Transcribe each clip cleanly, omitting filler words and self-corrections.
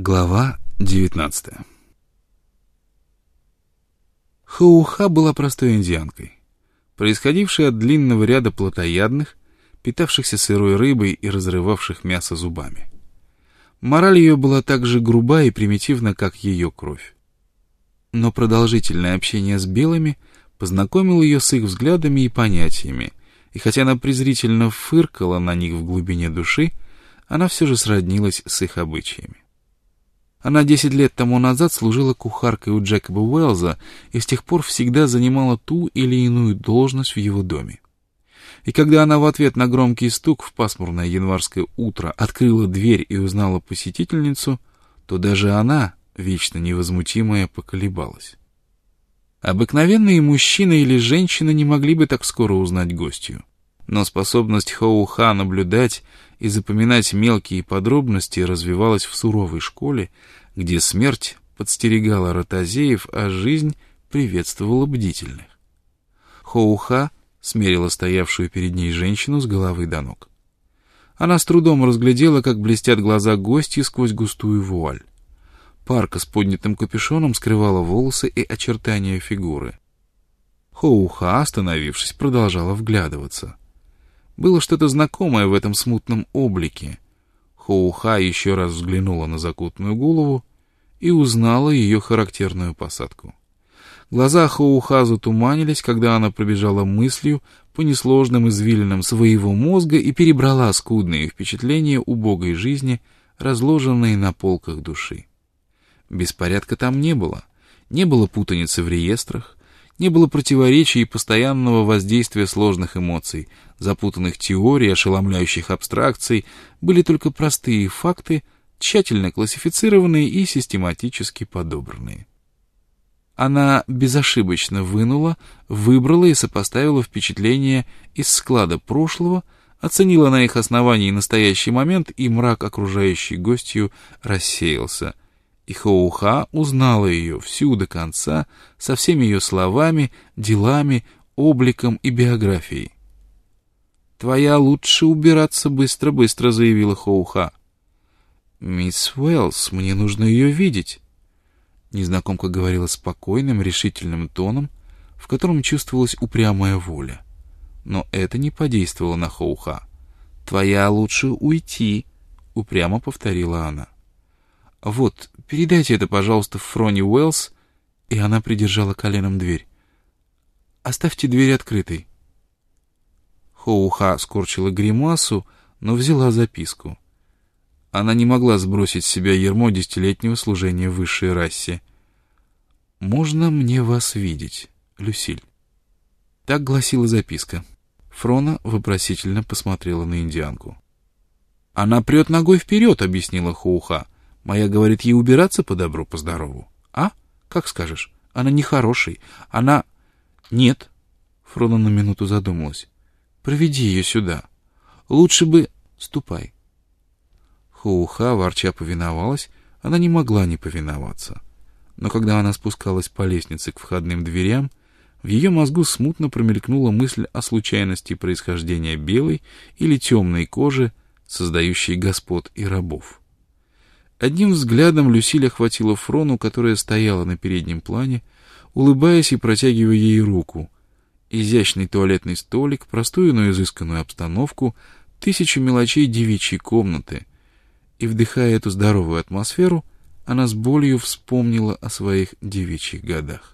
Глава 19. Хоуха была простой индианкой, происходившей от длинного ряда плотоядных, питавшихся сырой рыбой и разрывавших мясо зубами. Мораль ее была так же груба и примитивна, как ее кровь. Но продолжительное общение с белыми познакомило ее с их взглядами и понятиями, и хотя она презрительно фыркала на них в глубине души, она все же сроднилась с их обычаями. Она 10 лет тому назад служила кухаркой у Джекоба Уэллза и с тех пор всегда занимала ту или иную должность в его доме. И когда она в ответ на громкий стук в пасмурное январское утро открыла дверь и узнала посетительницу, то даже она, вечно невозмутимая, поколебалась. Обыкновенные мужчина или женщина не могли бы так скоро узнать гостью, но способность Хоуха наблюдать и запоминать мелкие подробности развивалась в суровой школе, где смерть подстерегала ротозеев, а жизнь приветствовала бдительных. Хоуха смерила стоявшую перед ней женщину с головы до ног. Она с трудом разглядела, как блестят глаза гостьи сквозь густую вуаль. Парка с поднятым капюшоном скрывала волосы и очертания фигуры. Хоуха, остановившись, продолжала вглядываться. Было что-то знакомое в этом смутном облике. Хоуха еще раз взглянула на закутанную голову и узнала ее характерную посадку. Глаза Хоуха затуманились, когда она пробежала мыслью по несложным извилинам своего мозга и перебрала скудные впечатления убогой жизни, разложенные на полках души. Беспорядка там не было путаницы в реестрах, не было противоречий и постоянного воздействия сложных эмоций, запутанных теорий, ошеломляющих абстракций, были только простые факты, тщательно классифицированные и систематически подобранные. Она безошибочно выбрала и сопоставила впечатления из склада прошлого, оценила на их основании настоящий момент, и мрак, окружающий гостью, рассеялся. И Хоуха узнала ее всю до конца, со всеми ее словами, делами, обликом и биографией. «Твоя лучше убираться быстро-быстро», — заявила Хоуха. «Мисс Уэллс, мне нужно ее видеть». Незнакомка говорила спокойным, решительным тоном, в котором чувствовалась упрямая воля. Но это не подействовало на Хоуха. «Твоя лучше уйти», — упрямо повторила она. «Вот, передайте это, пожалуйста, Фроне Уэллс», и она придержала коленом дверь. «Оставьте дверь открытой». Хоуха скорчила гримасу, но взяла записку. Она не могла сбросить с себя ярмо 10-летнего служения высшей расе. «Можно мне вас видеть, Люсиль?» Так гласила записка. Фрона вопросительно посмотрела на индианку. «Она прет ногой вперед», — объяснила Хоуха. «Моя говорит ей убираться по добру, по здорову. А? Как скажешь? Она нехороший. Она...» «Нет». Фрона на минуту задумалась. «Проведи ее сюда. Лучше бы... Ступай». Хоуха ворча повиновалась, она не могла не повиноваться. Но когда она спускалась по лестнице к входным дверям, в ее мозгу смутно промелькнула мысль о случайности происхождения белой или темной кожи, создающей господ и рабов. Одним взглядом Люсиль охватила Фрону, которая стояла на переднем плане, улыбаясь и протягивая ей руку. Изящный туалетный столик, простую, но изысканную обстановку, 1000 мелочей девичьей комнаты. И, вдыхая эту здоровую атмосферу, она с болью вспомнила о своих девичьих годах.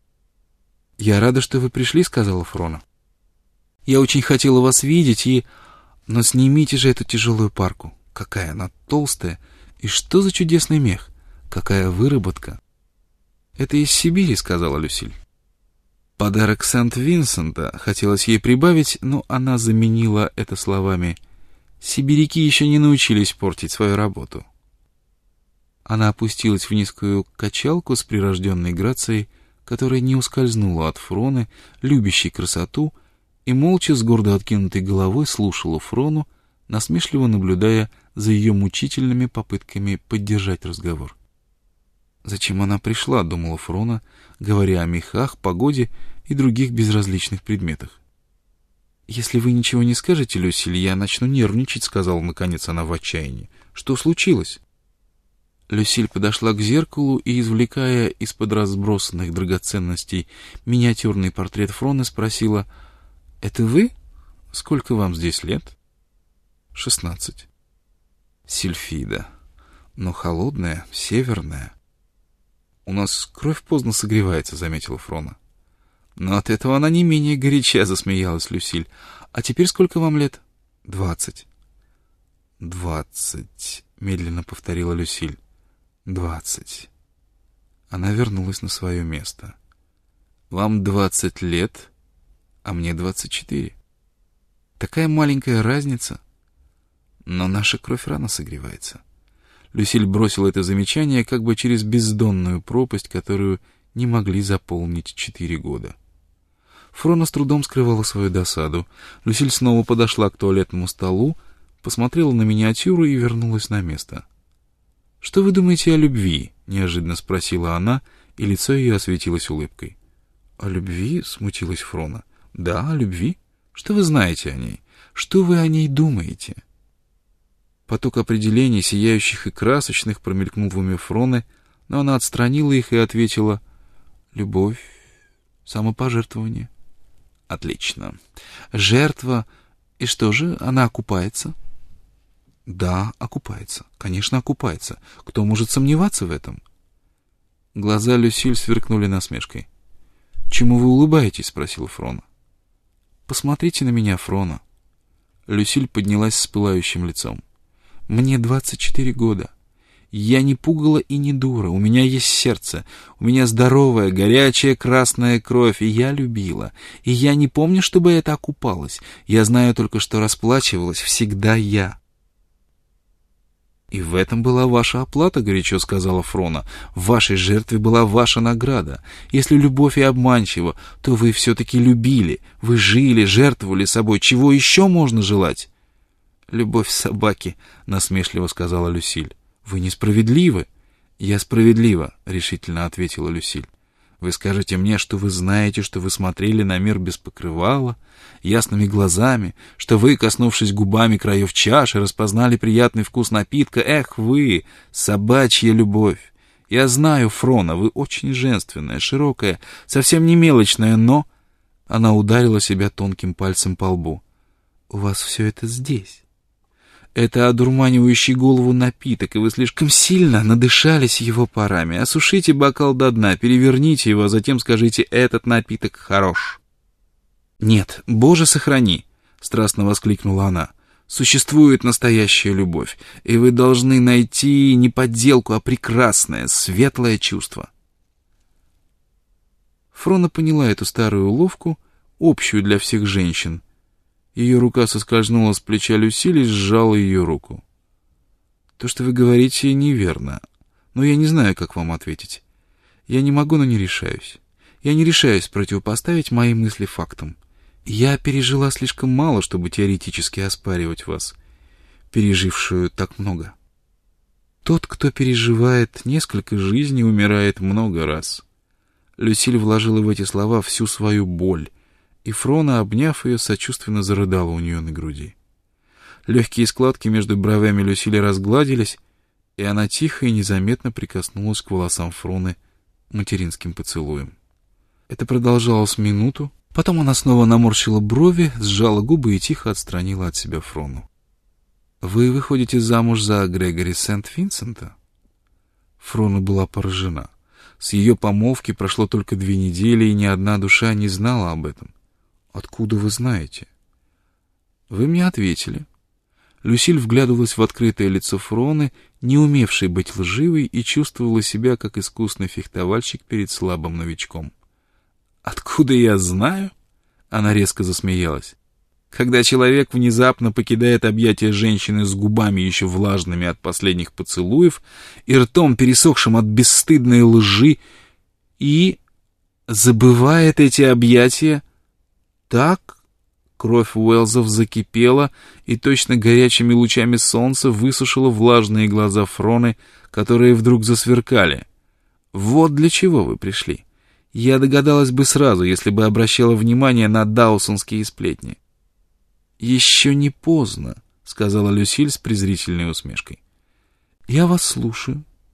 «Я рада, что вы пришли», — сказала Фрона. «Я очень хотела вас видеть и... Но снимите же эту тяжелую парку. Какая она толстая! И что за чудесный мех? Какая выработка!» «Это из Сибири», — сказала Люсиль. «Подарок Сент-Винсента», хотелось ей прибавить, но она заменила это словами: «Сибиряки еще не научились портить свою работу». Она опустилась в низкую качалку с прирожденной грацией, которая не ускользнула от Фроны, любящей красоту, и молча с гордо откинутой головой слушала Фрону, насмешливо наблюдая за ее мучительными попытками поддержать разговор. «Зачем она пришла?» — думала Фрона, говоря о мехах, погоде и других безразличных предметах. «Если вы ничего не скажете, Люсиль, я начну нервничать», — сказала наконец она в отчаянии. «Что случилось?» Люсиль подошла к зеркалу и, извлекая из-под разбросанных драгоценностей миниатюрный портрет Фроны, спросила: «Это вы? Сколько вам здесь лет?» 16. Сильфида. Но холодная, северная. «У нас кровь поздно согревается», — заметила Фрона. «Но от этого она не менее горяча», — засмеялась Люсиль. «А теперь сколько вам лет?» 20. 20, медленно повторила Люсиль. 20. Она вернулась на свое место. «Вам 20 лет, а мне 24. Такая маленькая разница. Но наша кровь рано согревается». Люсиль бросила это замечание как бы через бездонную пропасть, которую не могли заполнить 4 года. Фрона с трудом скрывала свою досаду. Люсиль снова подошла к туалетному столу, посмотрела на миниатюру и вернулась на место. «Что вы думаете о любви?» — неожиданно спросила она, и лицо ее осветилось улыбкой. «О любви?» — смутилась Фрона. «Да, о любви. Что вы знаете о ней? Что вы о ней думаете?» Поток определений, сияющих и красочных, промелькнул в уме Фроны, но она отстранила их и ответила: «Любовь, самопожертвование». «Отлично. Жертва. И что же, она окупается?» «Да, окупается. Конечно, окупается. Кто может сомневаться в этом?» Глаза Люсиль сверкнули насмешкой. «Чему вы улыбаетесь?» — спросила Фрона. «Посмотрите на меня, Фрона». Люсиль поднялась с пылающим лицом. «Мне 24 года. Я не пугала и не дура. У меня есть сердце. У меня здоровая, горячая красная кровь. И я любила. И я не помню, чтобы это окупалось. Я знаю только, что расплачивалась всегда я». «И в этом была ваша оплата», — горячо сказала Фрона. «В вашей жертве была ваша награда. Если любовь и обманчива, то вы все-таки любили. Вы жили, жертвовали собой. Чего еще можно желать?» «Любовь собаки», — насмешливо сказала Люсиль. «Вы несправедливы». «Я справедлива», — решительно ответила Люсиль. «Вы скажете мне, что вы знаете, что вы смотрели на мир без покрывала, ясными глазами, что вы, коснувшись губами краев чаши, распознали приятный вкус напитка. Эх вы, собачья любовь! Я знаю, Фрона, вы очень женственная, широкая, совсем не мелочная, но...» Она ударила себя тонким пальцем по лбу. «У вас все это здесь. Это одурманивающий голову напиток, и вы слишком сильно надышались его парами. Осушите бокал до дна, переверните его, а затем скажите: этот напиток хорош». «Нет, Боже, сохрани!» — страстно воскликнула она. «Существует настоящая любовь, и вы должны найти не подделку, а прекрасное, светлое чувство». Фрона поняла эту старую уловку, общую для всех женщин. Ее рука соскользнула с плеча Люсиль и сжала ее руку. «То, что вы говорите, неверно, но я не знаю, как вам ответить. Я не могу, но не решаюсь. Я не решаюсь противопоставить мои мысли фактам. Я пережила слишком мало, чтобы теоретически оспаривать вас, пережившую так много. Тот, кто переживает несколько жизней, умирает много раз». Люсиль вложила в эти слова всю свою боль, и Фрона, обняв ее, сочувственно зарыдала у нее на груди. Легкие складки между бровями Люсили разгладились, и она тихо и незаметно прикоснулась к волосам Фроны материнским поцелуем. Это продолжалось минуту, потом она снова наморщила брови, сжала губы и тихо отстранила от себя Фрону. «Вы выходите замуж за Грегори Сент-Винсента?» Фрона была поражена. С ее помолвки прошло только 2 недели, и ни одна душа не знала об этом. «Откуда вы знаете?» «Вы мне ответили». Люсиль вглядывалась в открытое лицо Фроны, не умевшей быть лживой, и чувствовала себя, как искусный фехтовальщик перед слабым новичком. «Откуда я знаю?» Она резко засмеялась. «Когда человек внезапно покидает объятия женщины с губами еще влажными от последних поцелуев и ртом, пересохшим от бесстыдной лжи, и забывает эти объятия, так...» Кровь Уэллсов закипела и точно горячими лучами солнца высушила влажные глаза Фроны, которые вдруг засверкали. «Вот для чего вы пришли. Я догадалась бы сразу, если бы обращала внимание на даусонские сплетни». «Еще не поздно», — сказала Люсиль с презрительной усмешкой. «Я вас слушаю.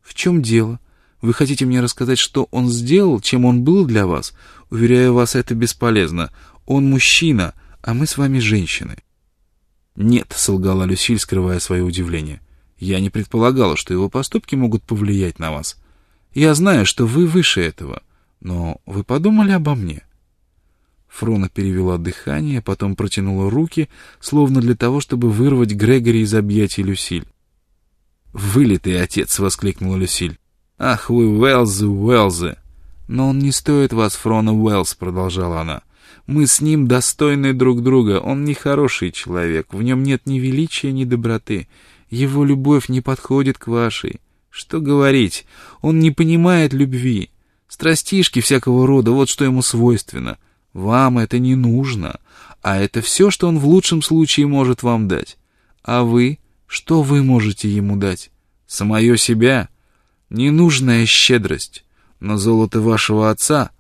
В чем дело? Вы хотите мне рассказать, что он сделал, чем он был для вас? Уверяю вас, это бесполезно. Он мужчина, а мы с вами женщины». «Нет», — солгала Люсиль, скрывая свое удивление. «Я не предполагала, что его поступки могут повлиять на вас. Я знаю, что вы выше этого, но вы подумали обо мне?» Фрона перевела дыхание, потом протянула руки, словно для того, чтобы вырвать Грегори из объятий Люсиль. «Вылитый отец!» — воскликнула Люсиль. «Ах вы, Уэллзы! Но он не стоит вас, Фрона Уэллс», — продолжала она. «Мы с ним достойны друг друга. Он не хороший человек, в нем нет ни величия, ни доброты. Его любовь не подходит к вашей. Что говорить, он не понимает любви. Страстишки всякого рода, вот что ему свойственно. Вам это не нужно, а это все, что он в лучшем случае может вам дать. А вы, что вы можете ему дать? Самое себя? Ненужная щедрость. Но золото вашего отца...»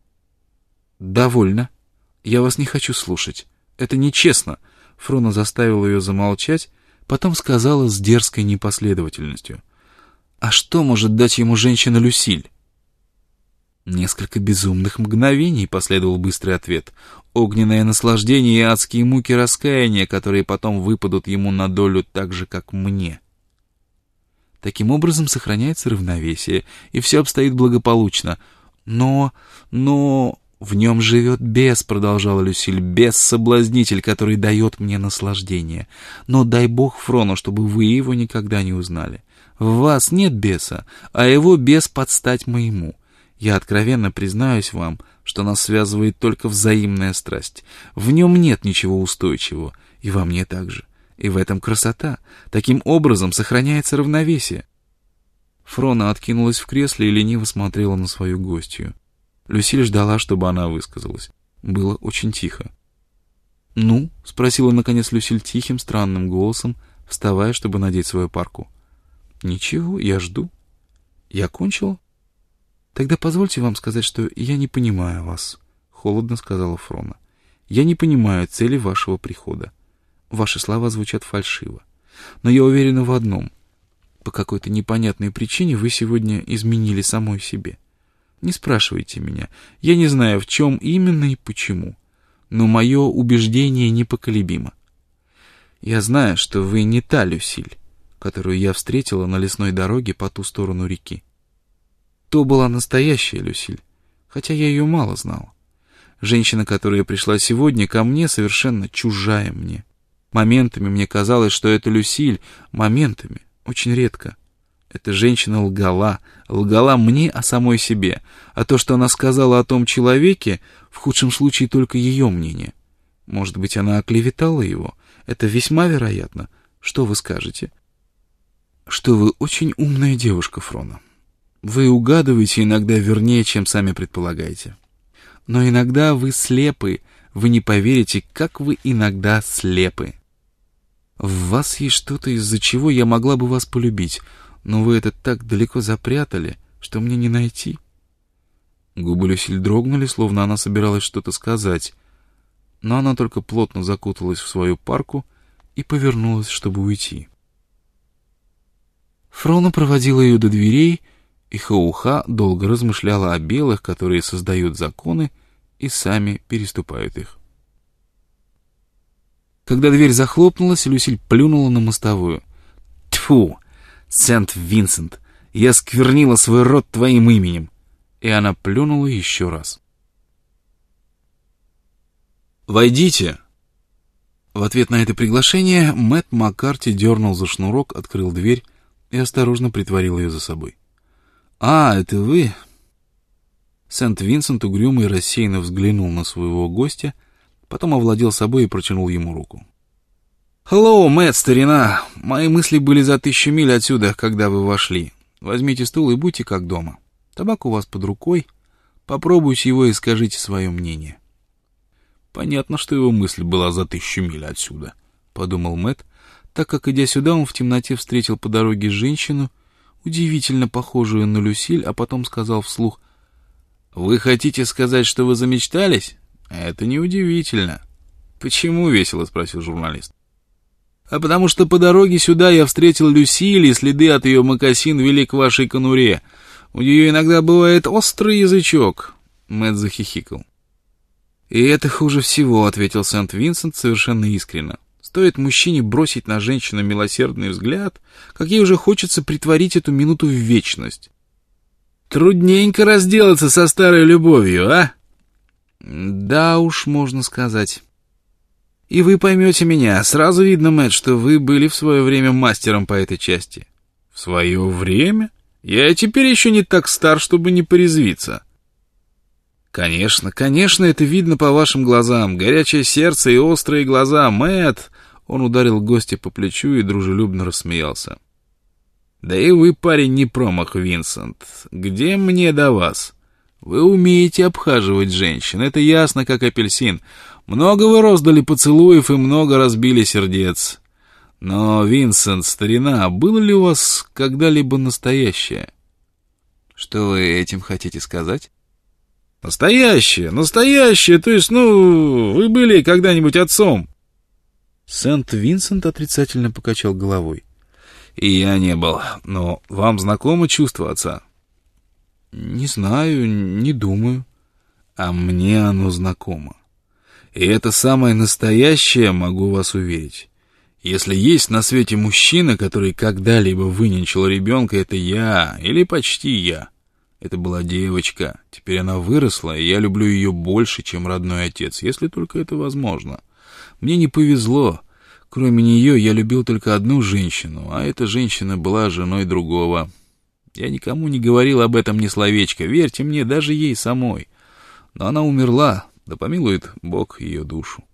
«Довольно. Я вас не хочу слушать. Это нечестно». Фрона заставила ее замолчать, потом сказала с дерзкой непоследовательностью: «А что может дать ему женщина Люсиль?» «Несколько безумных мгновений», — последовал быстрый ответ. «Огненное наслаждение и адские муки раскаяния, которые потом выпадут ему на долю так же, как мне». Таким образом сохраняется равновесие, и все обстоит благополучно. Но... «В нем живет бес», — продолжала Люсиль, — «бес-соблазнитель, который дает мне наслаждение. Но дай бог, Фрону, чтобы вы его никогда не узнали. В вас нет беса, а его бес подстать моему. Я откровенно признаюсь вам, что нас связывает только взаимная страсть. В нем нет ничего устойчивого, и во мне также. И в этом красота. Таким образом сохраняется равновесие». Фрона откинулась в кресле и лениво смотрела на свою гостью. Люсиль ждала, чтобы она высказалась. Было очень тихо. «Ну?» — спросила наконец Люсиль тихим, странным голосом, вставая, чтобы надеть свою парку. «Ничего, я жду. Я кончила?» «Тогда позвольте вам сказать, что я не понимаю вас», — холодно сказала Фрона. «Я не понимаю цели вашего прихода. Ваши слова звучат фальшиво. Но я уверена в одном. По какой-то непонятной причине вы сегодня изменили самой себе. Не спрашивайте меня. Я не знаю, в чем именно и почему. Но мое убеждение непоколебимо. Я знаю, что вы не та Люсиль, которую я встретила на лесной дороге по ту сторону реки. То была настоящая Люсиль, хотя я ее мало знала. Женщина, которая пришла сегодня ко мне, совершенно чужая мне. Моментами мне казалось, что это Люсиль, моментами, очень редко. Эта женщина лгала мне о самой себе, а то, что она сказала о том человеке, в худшем случае только ее мнение. Может быть, она оклеветала его? Это весьма вероятно. Что вы скажете? Что вы очень умная девушка, Фрона. Вы угадываете иногда вернее, чем сами предполагаете. Но иногда вы слепы, вы не поверите, как вы иногда слепы. В вас есть что-то, из-за чего я могла бы вас полюбить, но вы это так далеко запрятали, что мне не найти». Губы Люсиль дрогнули, словно она собиралась что-то сказать, но она только плотно закуталась в свою парку и повернулась, чтобы уйти. Фрона проводила ее до дверей, и Хоуха долго размышляла о белых, которые создают законы и сами переступают их. Когда дверь захлопнулась, Люсиль плюнула на мостовую. «Тьфу! Сент-Винсент! Я сквернила свой род твоим именем!» И она плюнула еще раз. «Войдите!» В ответ на это приглашение Мэтт Маккарти дернул за шнурок, открыл дверь и осторожно притворил ее за собой. «А, это вы?» Сент-Винсент угрюмо и рассеянно взглянул на своего гостя, потом овладел собой и протянул ему руку. «Хеллоу, Мэтт, старина! Мои мысли были за 1000 миль отсюда, когда вы вошли. Возьмите стул и будьте как дома. Табак у вас под рукой. Попробуйте его и скажите свое мнение». «Понятно, что его мысль была за 1000 миль отсюда», — подумал Мэтт, так как, идя сюда, он в темноте встретил по дороге женщину, удивительно похожую на Люсиль, а потом сказал вслух: «Вы хотите сказать, что вы замечтались? Это неудивительно». «Почему?» — весело спросил журналист. а потому что по дороге сюда я встретил Люсиль, и следы от ее мокасин вели к вашей конуре. У нее иногда бывает острый язычок». Мэтт захихикал. «И это хуже всего», — ответил Сент-Винсент совершенно искренне. «Стоит мужчине бросить на женщину милосердный взгляд, как ей уже хочется притворить эту минуту в вечность. Трудненько разделаться со старой любовью, а?» «Да уж, можно сказать. И вы поймете меня. Сразу видно, Мэтт, что вы были в свое время мастером по этой части». «В свое время? Я и теперь еще не так стар, чтобы не порезвиться». «Конечно, конечно, это видно по вашим глазам. Горячее сердце и острые глаза, Мэтт!» Он ударил гостя по плечу и дружелюбно рассмеялся. «Да и вы, парень, не промах, Винсент. Где мне до вас? Вы умеете обхаживать женщин, это ясно, как апельсин. Много вы роздали поцелуев и много разбили сердец. Но, Винсент, старина, было ли у вас когда-либо настоящее?» «Что вы этим хотите сказать?» «Настоящее, настоящее, то есть, вы были когда-нибудь отцом?» Сент-Винсент отрицательно покачал головой. «И я не был, но вам знакомо чувство отца?» «Не знаю, не думаю». «А мне оно знакомо. И это самое настоящее, могу вас уверить. Если есть на свете мужчина, который когда-либо выненчил ребенка, это я, или почти я. Это была девочка. Теперь она выросла, и я люблю ее больше, чем родной отец, если только это возможно. Мне не повезло. Кроме нее я любил только одну женщину, а эта женщина была женой другого. Я никому не говорил об этом ни словечко, верьте мне, даже ей самой. Но она умерла, да помилует Бог ее душу».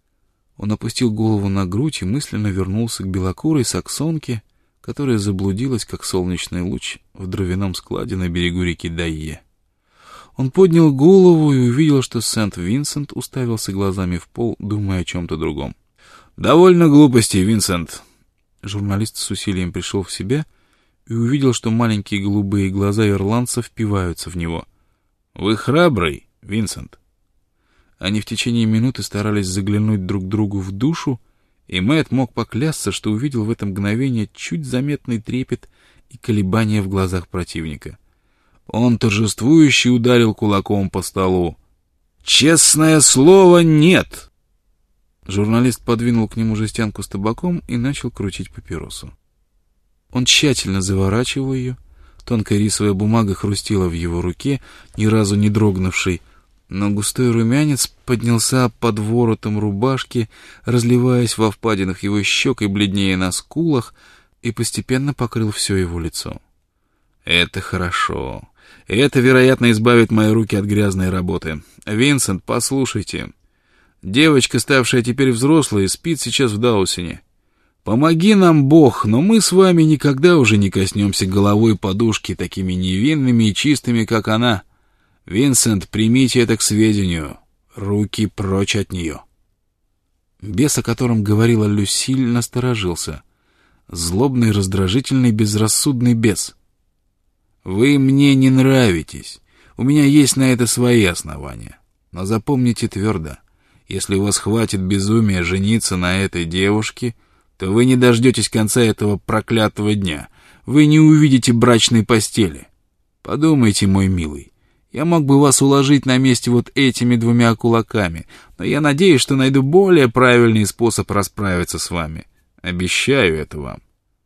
Он опустил голову на грудь и мысленно вернулся к белокурой саксонке, которая заблудилась, как солнечный луч, в дровяном складе на берегу реки Дайе. Он поднял голову и увидел, что Сент-Винсент уставился глазами в пол, думая о чем-то другом. «Довольно глупостей, Винсент». Журналист с усилием пришел в себя и увидел, что маленькие голубые глаза ирландца впиваются в него. «Вы храбрый, Винсент». Они в течение минуты старались заглянуть друг другу в душу, и Мэтт мог поклясться, что увидел в это мгновение чуть заметный трепет и колебания в глазах противника. Он торжествующе ударил кулаком по столу. «Честное слово, нет!» Журналист подвинул к нему жестянку с табаком и начал крутить папиросу. Он тщательно заворачивал ее, тонкая рисовая бумага хрустела в его руке, ни разу не дрогнувшей, но густой румянец поднялся под воротом рубашки, разливаясь во впадинах его щек и бледнее на скулах, и постепенно покрыл все его лицо. «Это хорошо. Это, вероятно, избавит мои руки от грязной работы. Винсент, послушайте. Девочка, ставшая теперь взрослой, спит сейчас в Даусине. Помоги нам, Бог, но мы с вами никогда уже не коснемся головой подушки такими невинными и чистыми, как она. Винсент, примите это к сведению. Руки прочь от нее». Бес, о котором говорила Люсиль, насторожился. Злобный, раздражительный, безрассудный бес. «Вы мне не нравитесь. У меня есть на это свои основания. Но запомните твердо, если у вас хватит безумия жениться на этой девушке, то вы не дождетесь конца этого проклятого дня. Вы не увидите брачной постели. Подумайте, мой милый. Я мог бы вас уложить на месте вот этими 2 кулаками, но я надеюсь, что найду более правильный способ расправиться с вами. Обещаю это вам».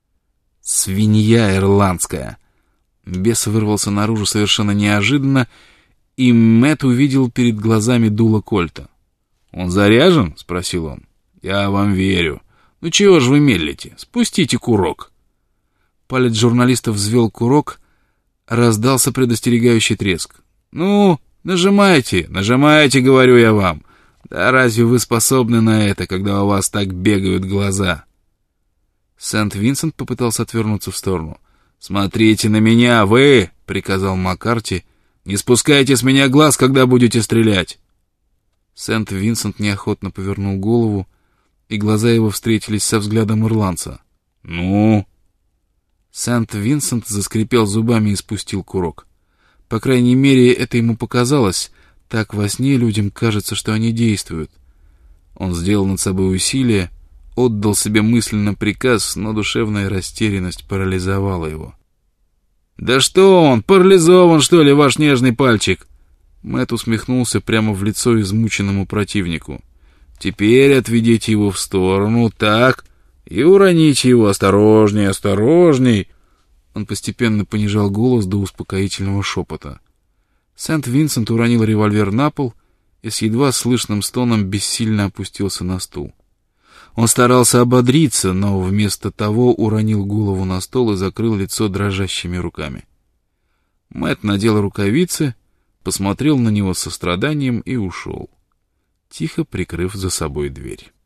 «Свинья ирландская!» Бес вырвался наружу совершенно неожиданно, и Мэтт увидел перед глазами дуло кольта. «Он заряжен?» — спросил он. «Я вам верю. Ну чего же вы медлите? Спустите курок». Палец журналиста взвел курок, раздался предостерегающий треск. «Ну, нажимайте, нажимайте, говорю я вам. Да разве вы способны на это, когда у вас так бегают глаза?» Сент-Винсент попытался отвернуться в сторону. «Смотрите на меня, вы!» — приказал Маккарти. «Не спускайте с меня глаз, когда будете стрелять!» Сент-Винсент неохотно повернул голову, и глаза его встретились со взглядом ирландца. «Ну?» Сент-Винсент заскрипел зубами и спустил курок. По крайней мере, это ему показалось. Так во сне людям кажется, что они действуют. Он сделал над собой усилие, отдал себе мысленно приказ, но душевная растерянность парализовала его. «Да что он, парализован, что ли, ваш нежный пальчик?» Мэтт усмехнулся прямо в лицо измученному противнику. «Теперь отведите его в сторону, так, и уроните его. Осторожней, осторожней!» Он постепенно понижал голос до успокоительного шепота. Сент-Винсент уронил револьвер на пол и с едва слышным стоном бессильно опустился на стул. Он старался ободриться, но вместо того уронил голову на стол и закрыл лицо дрожащими руками. Мэтт надел рукавицы, посмотрел на него с состраданием и ушел, тихо прикрыв за собой дверь.